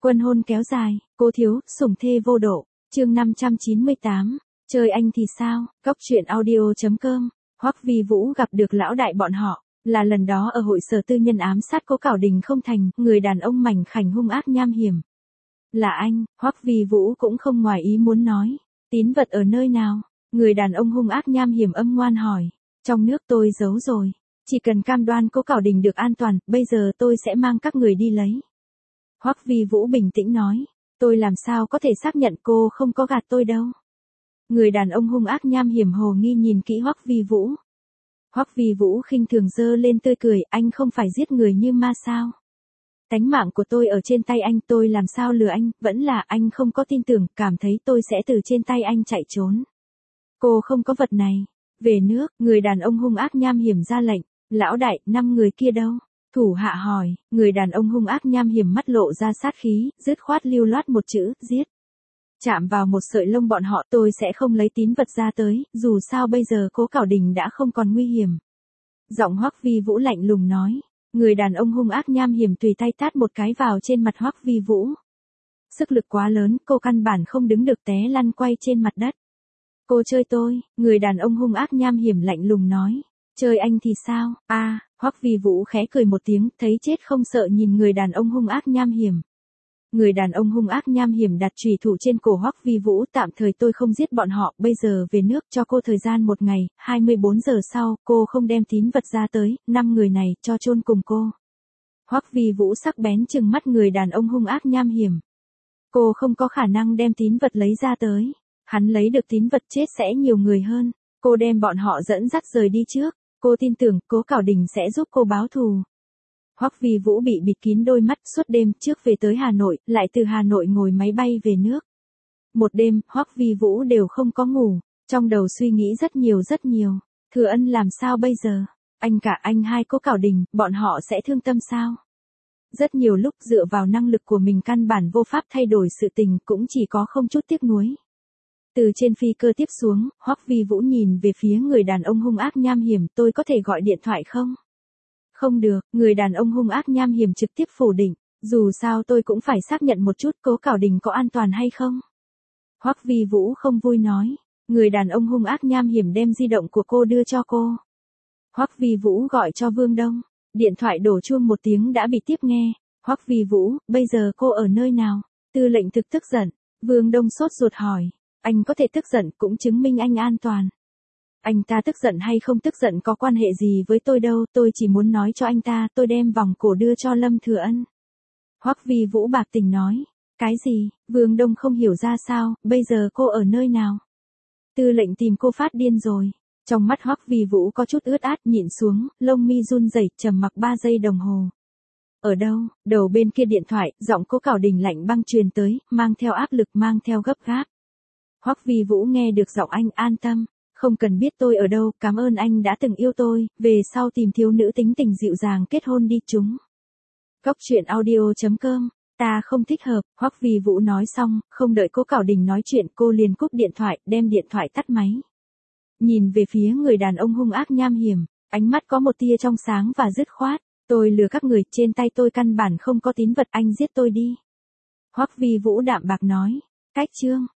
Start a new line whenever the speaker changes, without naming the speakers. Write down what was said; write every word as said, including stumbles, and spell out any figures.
Quân hôn kéo dài, cố thiếu, sủng thê vô độ, chương năm trăm chín mươi tám, chơi anh thì sao, góc truyện audio.com, Hoắc Vi Vũ gặp được lão đại bọn họ, là lần đó ở hội sở tư nhân ám sát Cố Cảo Đình không thành, người đàn ông mảnh khảnh hung ác nham hiểm. Là anh, Hoắc Vi Vũ cũng không ngoài ý muốn nói, tín vật ở nơi nào, người đàn ông hung ác nham hiểm âm ngoan hỏi, trong nước tôi giấu rồi, chỉ cần cam đoan Cố Cảo Đình được an toàn, bây giờ tôi sẽ mang các người đi lấy. Hoắc Vi Vũ bình tĩnh nói, tôi làm sao có thể xác nhận cô không có gạt tôi đâu. Người đàn ông hung ác nham hiểm hồ nghi nhìn kỹ Hoắc Vi Vũ. Hoắc Vi Vũ khinh thường giơ lên tươi cười, anh không phải giết người như ma sao? Tánh mạng của tôi ở trên tay anh, tôi làm sao lừa anh, vẫn là anh không có tin tưởng, cảm thấy tôi sẽ từ trên tay anh chạy trốn. Cô không có vật này. Về nước, người đàn ông hung ác nham hiểm ra lệnh, lão đại, năm người kia đâu? Thủ hạ hỏi, người đàn ông hung ác nham hiểm mắt lộ ra sát khí, dứt khoát lưu loát một chữ, giết. Chạm vào một sợi lông bọn họ, tôi sẽ không lấy tín vật ra tới, dù sao bây giờ Cố Cảo Đình đã không còn nguy hiểm. Giọng Hoắc Vi Vũ lạnh lùng nói, người đàn ông hung ác nham hiểm tùy tay tát một cái vào trên mặt Hoắc Vi Vũ. Sức lực quá lớn, cô căn bản không đứng được té lăn quay trên mặt đất. Cô chơi tôi, người đàn ông hung ác nham hiểm lạnh lùng nói, chơi anh thì sao, a à, Hoắc Vi Vũ khẽ cười một tiếng, thấy chết không sợ nhìn người đàn ông hung ác nham hiểm. Người đàn ông hung ác nham hiểm đặt chùy thủ trên cổ Hoắc Vi Vũ, tạm thời tôi không giết bọn họ, bây giờ về nước, cho cô thời gian một ngày, hai mươi bốn giờ sau, cô không đem tín vật ra tới, năm người này, cho chôn cùng cô. Hoắc Vi Vũ sắc bén trừng mắt người đàn ông hung ác nham hiểm. Cô không có khả năng đem tín vật lấy ra tới. Hắn lấy được tín vật chết sẽ nhiều người hơn. Cô đem bọn họ dẫn dắt rời đi trước. Cô tin tưởng Cố Cảo Đình sẽ giúp cô báo thù. Hoắc Vi Vũ bị bịt kín đôi mắt, suốt đêm trước về tới Hà Nội, lại từ Hà Nội ngồi máy bay về nước. Một đêm, Hoắc Vi Vũ đều không có ngủ, trong đầu suy nghĩ rất nhiều rất nhiều. Thừa Ân làm sao bây giờ? Anh cả anh hai Cố Cảo Đình, bọn họ sẽ thương tâm sao? Rất nhiều lúc dựa vào năng lực của mình căn bản vô pháp thay đổi sự tình, cũng chỉ có không chút tiếc nuối. Từ trên phi cơ tiếp xuống, Hoắc Vi Vũ nhìn về phía người đàn ông hung ác nham hiểm, tôi có thể gọi điện thoại không? Không được, người đàn ông hung ác nham hiểm trực tiếp phủ định, dù sao tôi cũng phải xác nhận một chút Cố Cảo Đình có an toàn hay không. Hoắc Vi Vũ không vui nói, người đàn ông hung ác nham hiểm đem di động của cô đưa cho cô. Hoắc Vi Vũ gọi cho Vương Đông, điện thoại đổ chuông một tiếng đã bị tiếp nghe. Hoắc Vi Vũ, bây giờ cô ở nơi nào? Tư lệnh thực tức giận, Vương Đông sốt ruột hỏi. Anh có thể tức giận cũng chứng minh anh an toàn. Anh ta tức giận hay không tức giận có quan hệ gì với tôi đâu, tôi chỉ muốn nói cho anh ta tôi đem vòng cổ đưa cho Lâm Thừa Ân. Hoắc Vi Vũ bạc tình nói, cái gì, Vương Đông không hiểu ra sao, bây giờ cô ở nơi nào? Tư lệnh tìm cô phát điên rồi. Trong mắt Hoắc Vi Vũ có chút ướt át, nhịn xuống, lông mi run rẩy, trầm mặc ba giây đồng hồ. Ở đâu? Đầu bên kia điện thoại, giọng Cố Cảo Đình lạnh băng truyền tới, mang theo áp lực, mang theo gấp gáp. Hoắc Vi Vũ nghe được giọng anh, an tâm, không cần biết tôi ở đâu, cảm ơn anh đã từng yêu tôi, về sau tìm thiếu nữ tính tình dịu dàng kết hôn đi chúng. Góc truyện audio.com, ta không thích hợp, Hoắc Vi Vũ nói xong, không đợi Cố Cảo Đình nói chuyện, cô liền cúp điện thoại, đem điện thoại tắt máy. Nhìn về phía người đàn ông hung ác nham hiểm, ánh mắt có một tia trong sáng và dứt khoát, tôi lừa các người, trên tay tôi căn bản không có tín vật, anh giết tôi đi. Hoắc Vi Vũ đạm bạc nói, cách chương.